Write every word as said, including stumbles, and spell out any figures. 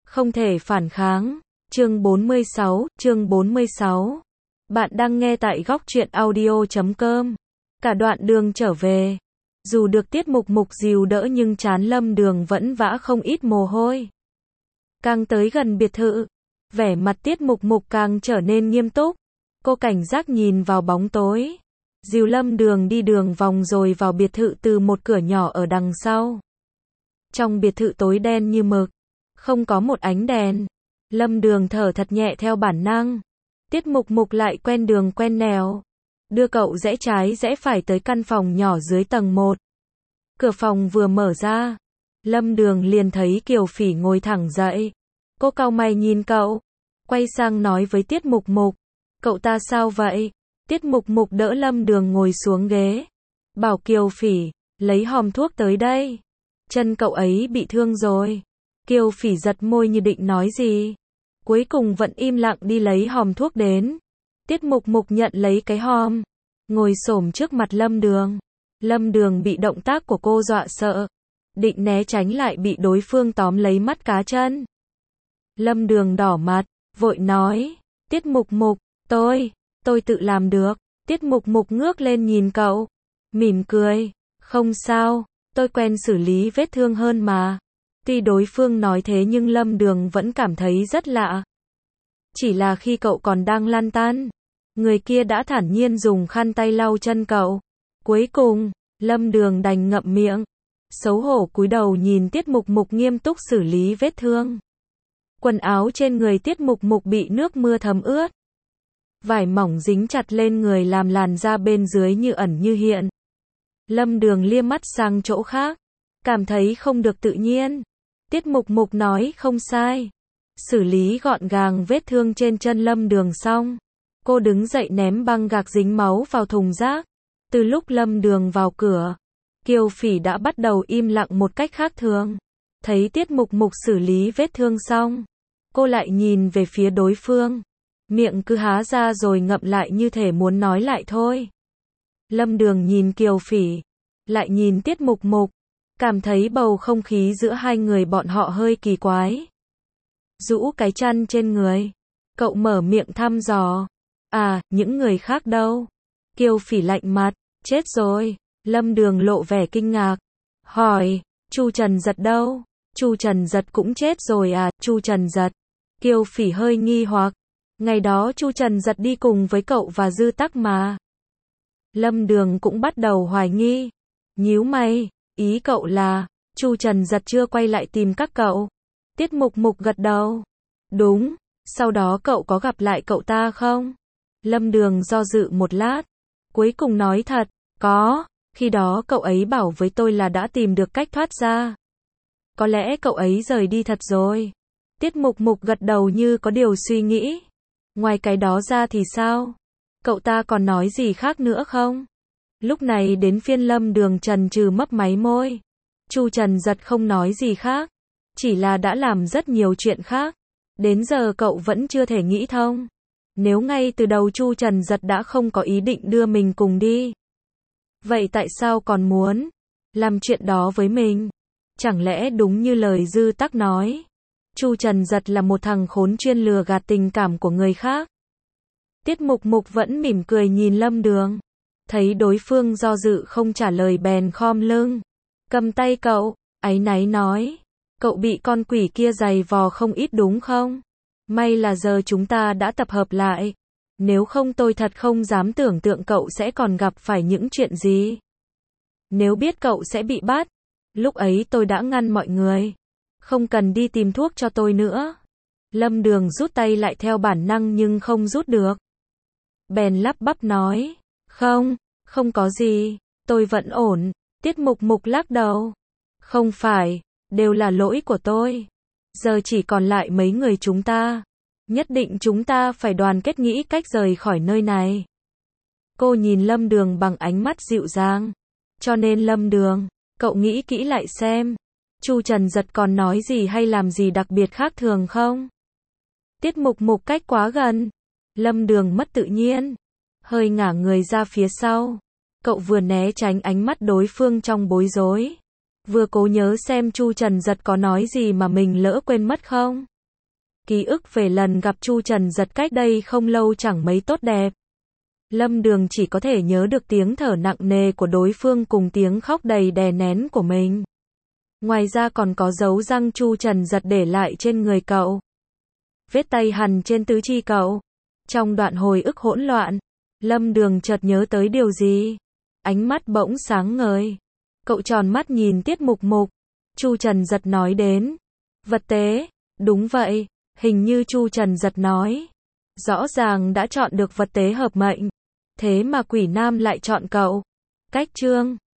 Không thể phản kháng. Chương bốn mươi sáu, chương bốn mươi sáu. Bạn đang nghe tại góc truyện audio chấm com. Cả đoạn đường trở về, dù được Tiết Mục Mục dìu đỡ nhưng trán Lâm Đường vẫn vã không ít mồ hôi. Càng tới gần biệt thự, vẻ mặt Tiết Mục Mục càng trở nên nghiêm túc. Cô cảnh giác nhìn vào bóng tối, dìu Lâm Đường đi đường vòng rồi vào biệt thự từ một cửa nhỏ ở đằng sau. Trong biệt thự tối đen như mực, không có một ánh đèn. Lâm Đường thở thật nhẹ theo bản năng. Tiết Mục Mục lại quen đường quen nẻo, đưa cậu rẽ trái rẽ phải tới căn phòng nhỏ dưới tầng một. Cửa phòng vừa mở ra, Lâm Đường liền thấy Kiều Phỉ ngồi thẳng dậy. Cô cau mày nhìn cậu, quay sang nói với Tiết Mục Mục, cậu ta sao vậy? Tiết Mục Mục đỡ Lâm Đường ngồi xuống ghế, bảo Kiều Phỉ, lấy hòm thuốc tới đây. Chân cậu ấy bị thương rồi. Kiều Phỉ giật môi như định nói gì, cuối cùng vẫn im lặng đi lấy hòm thuốc đến. Tiết Mục Mục nhận lấy cái hòm, ngồi xổm trước mặt Lâm Đường. Lâm Đường bị động tác của cô dọa sợ, định né tránh lại bị đối phương tóm lấy mắt cá chân. Lâm Đường đỏ mặt, vội nói, Tiết Mục Mục, tôi, tôi tự làm được. Tiết Mục Mục ngước lên nhìn cậu, mỉm cười, không sao, tôi quen xử lý vết thương hơn mà. Tuy đối phương nói thế nhưng Lâm Đường vẫn cảm thấy rất lạ. Chỉ là khi cậu còn đang lăn tăn, người kia đã thản nhiên dùng khăn tay lau chân cậu. Cuối cùng, Lâm Đường đành ngậm miệng, xấu hổ cúi đầu nhìn Tiết Mục Mục nghiêm túc xử lý vết thương. Quần áo trên người Tiết Mục Mục bị nước mưa thấm ướt. Vải mỏng dính chặt lên người làm làn da bên dưới như ẩn như hiện. Lâm Đường liếc mắt sang chỗ khác, cảm thấy không được tự nhiên. Tiết Mục Mục nói không sai. Xử lý gọn gàng vết thương trên chân Lâm Đường xong, cô đứng dậy ném băng gạc dính máu vào thùng rác. Từ lúc Lâm Đường vào cửa, Kiều Phỉ đã bắt đầu im lặng một cách khác thường. Thấy Tiết Mục Mục xử lý vết thương xong, cô lại nhìn về phía đối phương, miệng cứ há ra rồi ngậm lại như thể muốn nói lại thôi. Lâm Đường nhìn Kiều Phỉ, lại nhìn Tiết Mục Mục, cảm thấy bầu không khí giữa hai người bọn họ hơi kỳ quái. Rũ cái chăn trên người, cậu mở miệng thăm dò, à, những người khác đâu? Kiều Phỉ lạnh mặt, chết rồi. Lâm Đường lộ vẻ kinh ngạc, hỏi, Chu Trần Giật đâu? Chu Trần Giật cũng chết rồi à? Chu Trần Giật? Kiều Phỉ hơi nghi hoặc, ngày đó Chu Trần Giật đi cùng với cậu và Dư Tắc mà. Lâm Đường cũng bắt đầu hoài nghi, nhíu mày, ý cậu là, Chu Trần Giật chưa quay lại tìm các cậu? Tiết Mục Mục gật đầu, đúng, sau đó cậu có gặp lại cậu ta không? Lâm Đường do dự một lát, cuối cùng nói thật, có, khi đó cậu ấy bảo với tôi là đã tìm được cách thoát ra. Có lẽ cậu ấy rời đi thật rồi. Tiết Mục Mục gật đầu như có điều suy nghĩ. Ngoài cái đó ra thì sao? Cậu ta còn nói gì khác nữa không? Lúc này đến phiên Lâm Đường chần chừ mấp máy môi. Chu Trần Giật không nói gì khác, chỉ là đã làm rất nhiều chuyện khác. Đến giờ cậu vẫn chưa thể nghĩ thông. Nếu ngay từ đầu Chu Trần Giật đã không có ý định đưa mình cùng đi, vậy tại sao còn muốn làm chuyện đó với mình? Chẳng lẽ đúng như lời Dư Tắc nói, Chu Trần Giật là một thằng khốn chuyên lừa gạt tình cảm của người khác? Tiết Mục Mục vẫn mỉm cười nhìn Lâm Đường, thấy đối phương do dự không trả lời bèn khom lưng, cầm tay cậu, áy náy nói, cậu bị con quỷ kia giày vò không ít đúng không? May là giờ chúng ta đã tập hợp lại, nếu không tôi thật không dám tưởng tượng cậu sẽ còn gặp phải những chuyện gì. Nếu biết cậu sẽ bị bắt, lúc ấy tôi đã ngăn mọi người, không cần đi tìm thuốc cho tôi nữa. Lâm Đường rút tay lại theo bản năng nhưng không rút được, bèn lắp bắp nói, không, không có gì, tôi vẫn ổn. Tiết Mục Mục lắc đầu, không phải, đều là lỗi của tôi. Giờ chỉ còn lại mấy người chúng ta, nhất định chúng ta phải đoàn kết nghĩ cách rời khỏi nơi này. Cô nhìn Lâm Đường bằng ánh mắt dịu dàng, cho nên Lâm Đường, cậu nghĩ kỹ lại xem, Chu Trần Giật còn nói gì hay làm gì đặc biệt khác thường không? Tiết Mục Mục cách quá gần, Lâm Đường mất tự nhiên, hơi ngả người ra phía sau. Cậu vừa né tránh ánh mắt đối phương trong bối rối, vừa cố nhớ xem Chu Trần Giật có nói gì mà mình lỡ quên mất không. Ký ức về lần gặp Chu Trần Giật cách đây không lâu chẳng mấy tốt đẹp. Lâm Đường chỉ có thể nhớ được tiếng thở nặng nề của đối phương cùng tiếng khóc đầy đè nén của mình. Ngoài ra còn có dấu răng Chu Trần Giật để lại trên người cậu. Vết tay hằn trên tứ chi cậu. Trong đoạn hồi ức hỗn loạn, Lâm Đường chợt nhớ tới điều gì. Ánh mắt bỗng sáng ngời. Cậu tròn mắt nhìn Tiết Mục Mục. Chu Trần Giật nói đến. Vật tế. Đúng vậy, hình như Chu Trần Giật nói. Rõ ràng đã chọn được vật tế hợp mệnh. Thế mà Quỷ Nam lại chọn cậu. Cách chương